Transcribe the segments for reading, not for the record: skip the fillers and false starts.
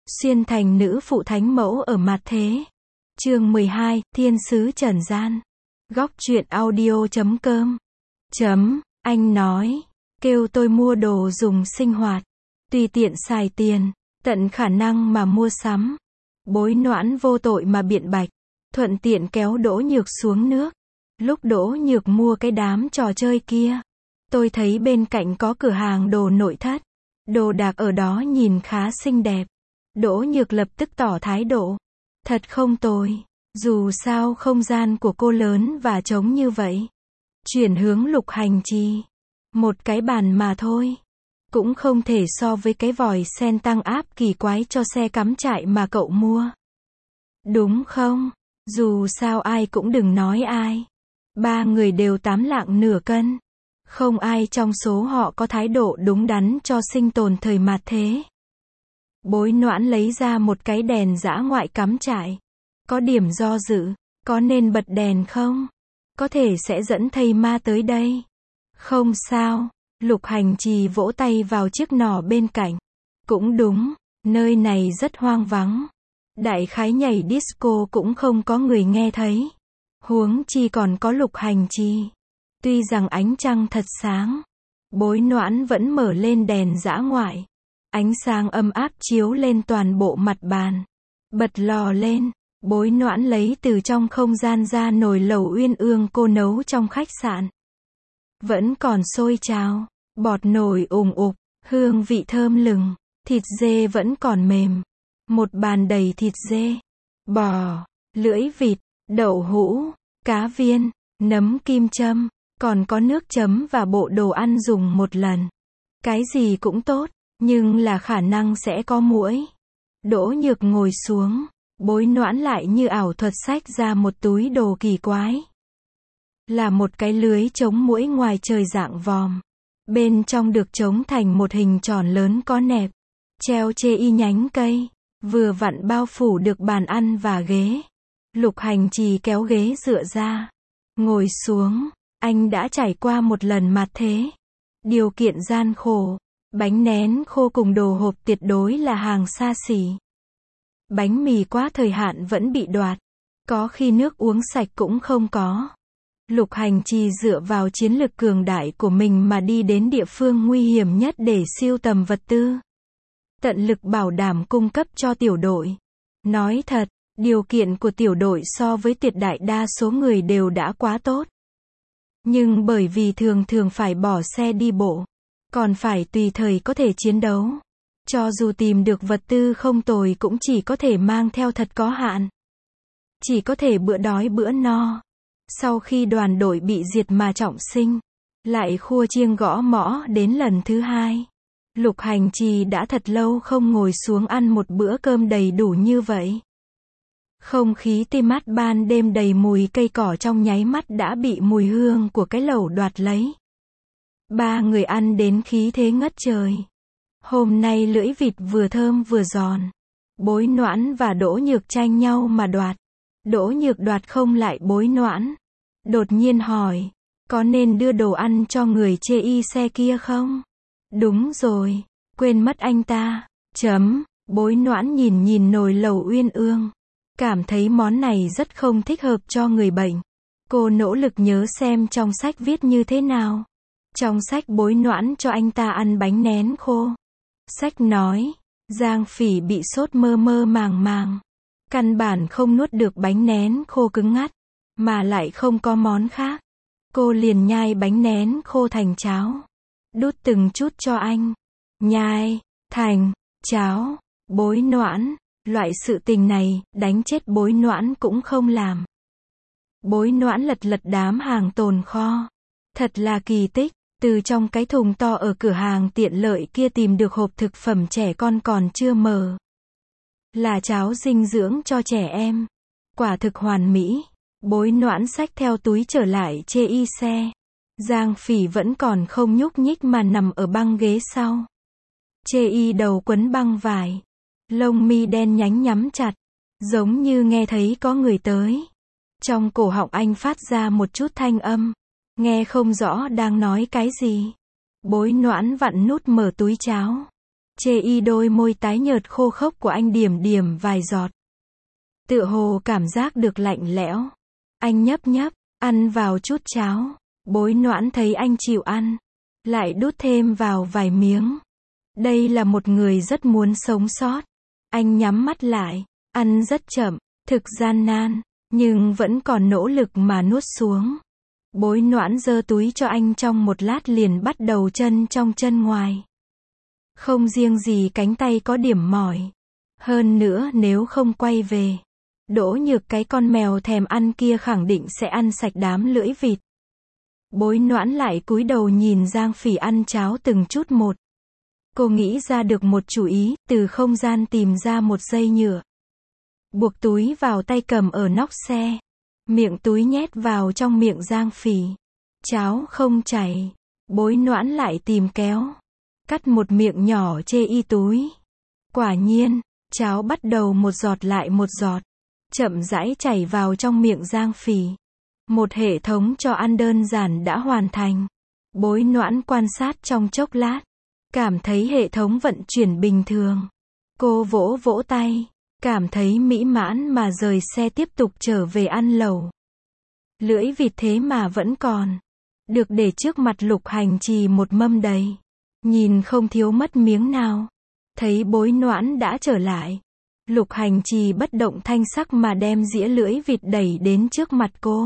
Xuyên thành nữ phụ thánh mẫu ở mạt thế. Chương 12, Thiên sứ trần gian. Góc truyện audio.com. Anh nói, kêu tôi mua đồ dùng sinh hoạt, tùy tiện xài tiền, tận khả năng mà mua sắm. Bối Noãn vô tội mà biện bạch, thuận tiện kéo Đỗ Nhược xuống nước. Lúc Đỗ Nhược mua cái đám trò chơi kia, tôi thấy bên cạnh có cửa hàng đồ nội thất, đồ đạc ở đó nhìn khá xinh đẹp. Đỗ Nhược lập tức tỏ thái độ, thật không tồi, dù sao không gian của cô lớn và trống như vậy. Chuyển hướng Lục Hành Trì, một cái bàn mà thôi, cũng không thể so với cái vòi sen tăng áp kỳ quái cho xe cắm trại mà cậu mua. Đúng không? Dù sao ai cũng đừng nói ai. Ba người đều 8 lạng nửa cân. Không ai trong số họ có thái độ đúng đắn cho sinh tồn thời mạt thế. Bối Noãn lấy ra một cái đèn dã ngoại cắm trại. Có điểm do dự, có nên bật đèn không? Có thể sẽ dẫn thây ma tới đây. Không sao, Lục Hành Trì vỗ tay vào chiếc nỏ bên cạnh. Cũng đúng, nơi này rất hoang vắng. Đại khái nhảy disco cũng không có người nghe thấy. Huống chi còn có Lục Hành Trì. Tuy rằng ánh trăng thật sáng, Bối Noãn vẫn mở lên đèn dã ngoại. Ánh sáng âm áp chiếu lên toàn bộ mặt bàn. Bật lò lên, Bối Noãn lấy từ trong không gian ra nồi lẩu uyên ương cô nấu trong khách sạn. Vẫn còn sôi trào, bọt nồi ùng ục, hương vị thơm lừng, thịt dê vẫn còn mềm. Một bàn đầy thịt dê, bò, lưỡi vịt, đậu hũ, cá viên, nấm kim châm, còn có nước chấm và bộ đồ ăn dùng một lần. Cái gì cũng tốt, nhưng là khả năng sẽ có muỗi. Đỗ Nhược ngồi xuống, Bối Noãn lại như ảo thuật xách ra một túi đồ kỳ quái. Là một cái lưới chống muỗi ngoài trời dạng vòm. Bên trong được chống thành một hình tròn lớn có nẹp, treo chê y nhánh cây, vừa vặn bao phủ được bàn ăn và ghế. Lục Hành Trì kéo ghế dựa ra, ngồi xuống. Anh đã trải qua một lần mạt thế. Điều kiện gian khổ. Bánh nén khô cùng đồ hộp tuyệt đối là hàng xa xỉ. Bánh mì quá thời hạn vẫn bị đoạt. Có khi nước uống sạch cũng không có. Lục Hành Trì dựa vào chiến lực cường đại của mình mà đi đến địa phương nguy hiểm nhất để sưu tầm vật tư. Tận lực bảo đảm cung cấp cho tiểu đội. Nói thật, điều kiện của tiểu đội so với tuyệt đại đa số người đều đã quá tốt. Nhưng bởi vì thường thường phải bỏ xe đi bộ, còn phải tùy thời có thể chiến đấu. Cho dù tìm được vật tư không tồi cũng chỉ có thể mang theo thật có hạn. Chỉ có thể bữa đói bữa no. Sau khi đoàn đội bị diệt mà trọng sinh, lại khua chiêng gõ mõ đến lần thứ hai. Lục Hành Trì đã thật lâu không ngồi xuống ăn một bữa cơm đầy đủ như vậy. Không khí tê mát ban đêm đầy mùi cây cỏ trong nháy mắt đã bị mùi hương của cái lẩu đoạt lấy. Ba người ăn đến khí thế ngất trời. Hôm nay lưỡi vịt vừa thơm vừa giòn. Bối Noãn và Đỗ Nhược tranh nhau mà đoạt. Đỗ Nhược đoạt không lại Bối Noãn. Đột nhiên hỏi, có nên đưa đồ ăn cho người chê y xe kia không? Đúng rồi, quên mất anh ta. Bối Noãn nhìn nồi lẩu uyên ương. Cảm thấy món này rất không thích hợp cho người bệnh. Cô nỗ lực nhớ xem trong sách viết như thế nào. Trong sách Bối Noãn cho anh ta ăn bánh nén khô. Sách nói, Giang Phỉ bị sốt mơ mơ màng màng. Căn bản không nuốt được bánh nén khô cứng ngắt, mà lại không có món khác. Cô liền nhai bánh nén khô thành cháo. Đút từng chút cho anh. Nhai, thành, cháo, Bối Noãn. Loại sự tình này, đánh chết Bối Noãn cũng không làm. Bối Noãn lật đám hàng tồn kho. Thật là kỳ tích, từ trong cái thùng to ở cửa hàng tiện lợi kia tìm được hộp thực phẩm trẻ con còn chưa mở. Là cháo dinh dưỡng cho trẻ em. Quả thực hoàn mỹ. Bối Noãn xách theo túi trở lại chê y xe. Giang Phỉ vẫn còn không nhúc nhích mà nằm ở băng ghế sau. Chê y đầu quấn băng vải. Lông mi đen nhánh nhắm chặt, giống như nghe thấy có người tới. Trong cổ họng anh phát ra một chút thanh âm, nghe không rõ đang nói cái gì. Bối Noãn vặn nút mở túi cháo. Chê y đôi môi tái nhợt khô khốc của anh điểm điểm vài giọt. Tựa hồ cảm giác được lạnh lẽo. Anh nhấp nhấp, ăn vào chút cháo. Bối Noãn thấy anh chịu ăn, lại đút thêm vào vài miếng. Đây là một người rất muốn sống sót. Anh nhắm mắt lại, ăn rất chậm, thực gian nan, nhưng vẫn còn nỗ lực mà nuốt xuống. Bối Noãn giơ túi cho anh trong một lát liền bắt đầu chân trong chân ngoài. Không riêng gì cánh tay có điểm mỏi. Hơn nữa nếu không quay về, Đỗ Nhược cái con mèo thèm ăn kia khẳng định sẽ ăn sạch đám lưỡi vịt. Bối Noãn lại cúi đầu nhìn Giang Phỉ ăn cháo từng chút một. Cô nghĩ ra được một chủ ý, từ không gian tìm ra một dây nhựa. Buộc túi vào tay cầm ở nóc xe. Miệng túi nhét vào trong miệng Giang Phỉ. Cháo không chảy. Bối Noãn lại tìm kéo. Cắt một miệng nhỏ chê y túi. Quả nhiên, cháo bắt đầu một giọt lại một giọt. Chậm rãi chảy vào trong miệng Giang Phỉ. Một hệ thống cho ăn đơn giản đã hoàn thành. Bối Noãn quan sát trong chốc lát. Cảm thấy hệ thống vận chuyển bình thường. Cô vỗ vỗ tay. Cảm thấy mỹ mãn mà rời xe tiếp tục trở về ăn lẩu. Lưỡi vịt thế mà vẫn còn. Được để trước mặt Lục Hành Trì một mâm đầy. Nhìn không thiếu mất miếng nào. Thấy Bối Noãn đã trở lại. Lục Hành Trì bất động thanh sắc mà đem dĩa lưỡi vịt đẩy đến trước mặt cô.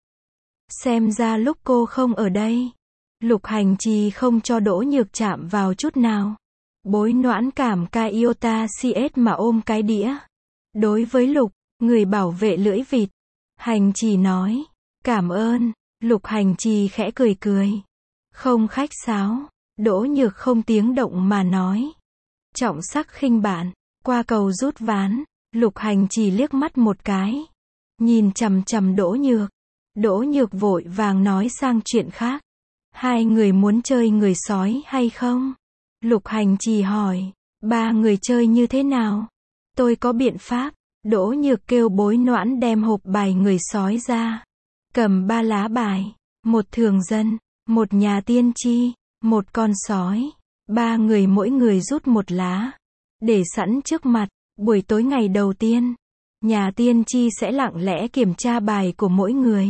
Xem ra lúc cô không ở đây, Lục Hành Trì không cho Đỗ Nhược chạm vào chút nào. Bối Noãn cảm ca iota CS mà ôm cái đĩa. Đối với Lục, người bảo vệ lưỡi vịt, Hành Trì nói, cảm ơn. Lục Hành Trì khẽ cười cười. Không khách sáo. Đỗ Nhược không tiếng động mà nói. Trọng sắc khinh bạn. Qua cầu rút ván, Lục Hành Trì liếc mắt một cái. Nhìn chằm chằm Đỗ Nhược. Đỗ Nhược vội vàng nói sang chuyện khác. Hai người muốn chơi người sói hay không? Lục Hành Trì hỏi. Ba người chơi như thế nào? Tôi có biện pháp. Đỗ Nhược kêu Bối Noãn đem hộp bài người sói ra. Cầm 3 lá bài. Một thường dân, một nhà tiên tri, một con sói. 3 người mỗi người rút một lá. Để sẵn trước mặt. Buổi tối ngày đầu tiên, nhà tiên tri sẽ lặng lẽ kiểm tra bài của mỗi người.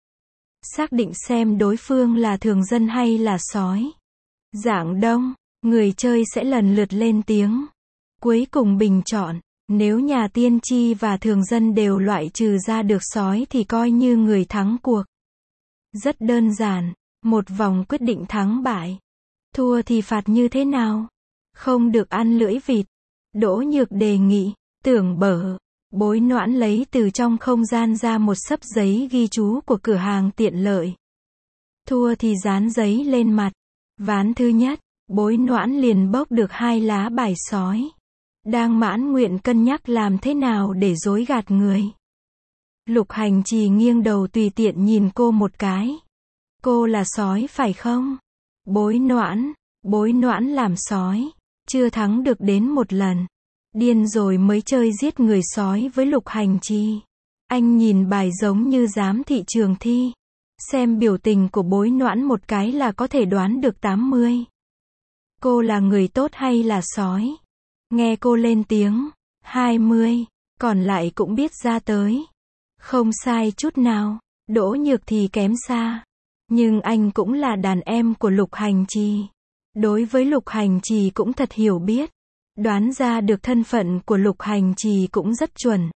Xác định xem đối phương là thường dân hay là sói. Dạng đông, người chơi sẽ lần lượt lên tiếng. Cuối cùng bình chọn. Nếu nhà tiên tri và thường dân đều loại trừ ra được sói thì coi như người thắng cuộc. Rất đơn giản, một vòng quyết định thắng bại. Thua thì phạt như thế nào? Không được ăn lưỡi vịt. Đỗ Nhược đề nghị. Tưởng bở. Bối Noãn lấy từ trong không gian ra một xấp giấy ghi chú của cửa hàng tiện lợi. Thua thì dán giấy lên mặt. Ván thứ nhất, Bối Noãn liền bốc được 2 lá bài sói. Đang mãn nguyện cân nhắc làm thế nào để dối gạt người. Lục Hành Trì nghiêng đầu tùy tiện nhìn cô một cái. Cô là sói phải không? Bối Noãn làm sói. Chưa thắng được đến một lần. Điên rồi mới chơi giết người sói với Lục Hành Trì. Anh nhìn bài giống như giám thị trường thi. Xem biểu tình của Bối Noãn một cái là có thể đoán được 80. Cô là người tốt hay là sói? Nghe cô lên tiếng. 20. Còn lại cũng biết ra tới. Không sai chút nào. Đỗ Nhược thì kém xa. Nhưng anh cũng là đàn em của Lục Hành Trì. Đối với Lục Hành Trì cũng thật hiểu biết. Đoán ra được thân phận của Lục Hành Trì cũng rất chuẩn.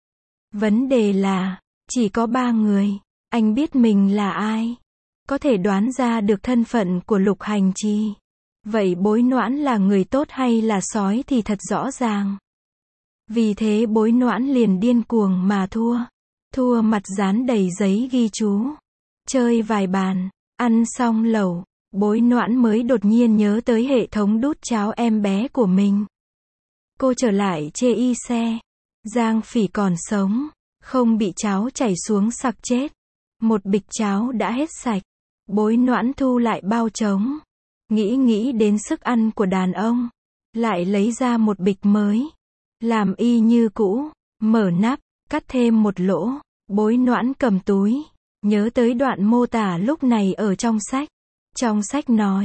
Vấn đề là, chỉ có 3 người. Anh biết mình là ai? Có thể đoán ra được thân phận của Lục Hành Trì. Vậy Bối Noãn là người tốt hay là sói thì thật rõ ràng. Vì thế Bối Noãn liền điên cuồng mà thua. Thua mặt dán đầy giấy ghi chú. Chơi vài bàn, ăn xong lẩu, Bối Noãn mới đột nhiên nhớ tới hệ thống đút cháo em bé của mình. Cô trở lại chê y xe. Giang Phỉ còn sống, không bị cháo chảy xuống sặc chết. Một bịch cháo đã hết sạch. Bối Noãn thu lại bao trống. Nghĩ đến sức ăn của đàn ông. Lại lấy ra một bịch mới. Làm y như cũ. Mở nắp, cắt thêm một lỗ. Bối Noãn cầm túi. Nhớ tới đoạn mô tả lúc này ở trong sách. Trong sách nói,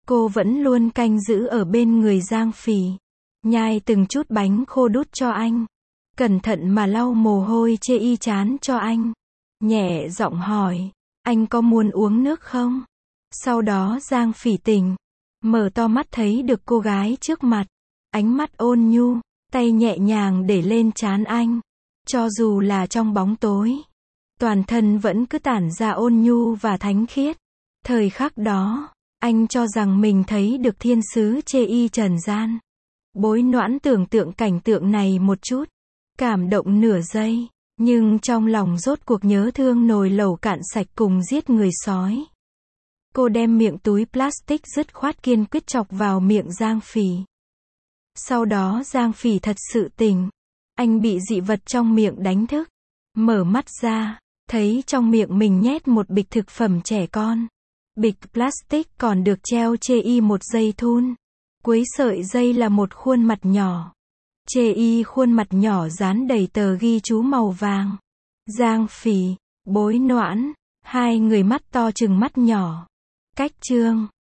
Cô vẫn luôn canh giữ ở bên người Giang Phỉ. Nhai từng chút bánh khô đút cho anh. Cẩn thận mà lau mồ hôi chê y chán cho anh. Nhẹ giọng hỏi, anh có muốn uống nước không? Sau đó Giang Phỉ tỉnh. Mở to mắt thấy được cô gái trước mặt. Ánh mắt ôn nhu, tay nhẹ nhàng để lên trán anh. Cho dù là trong bóng tối, toàn thân vẫn cứ tản ra ôn nhu và thánh khiết. Thời khắc đó, anh cho rằng mình thấy được thiên sứ chê y trần gian. Bối Noãn tưởng tượng cảnh tượng này một chút, cảm động nửa giây, nhưng trong lòng rốt cuộc nhớ thương nồi lẩu cạn sạch cùng giết người sói. Cô đem miệng túi plastic dứt khoát kiên quyết chọc vào miệng Giang Phỉ. Sau đó Giang Phỉ thật sự tỉnh. Anh bị dị vật trong miệng đánh thức. Mở mắt ra, thấy trong miệng mình nhét một bịch thực phẩm trẻ con. Bịch plastic còn được treo chê y một dây thun. Cuối sợi dây là một khuôn mặt nhỏ. Chê y khuôn mặt nhỏ dán đầy tờ ghi chú màu vàng. Giang Phỉ, Bối Noãn, hai người mắt to chừng mắt nhỏ. Cách chương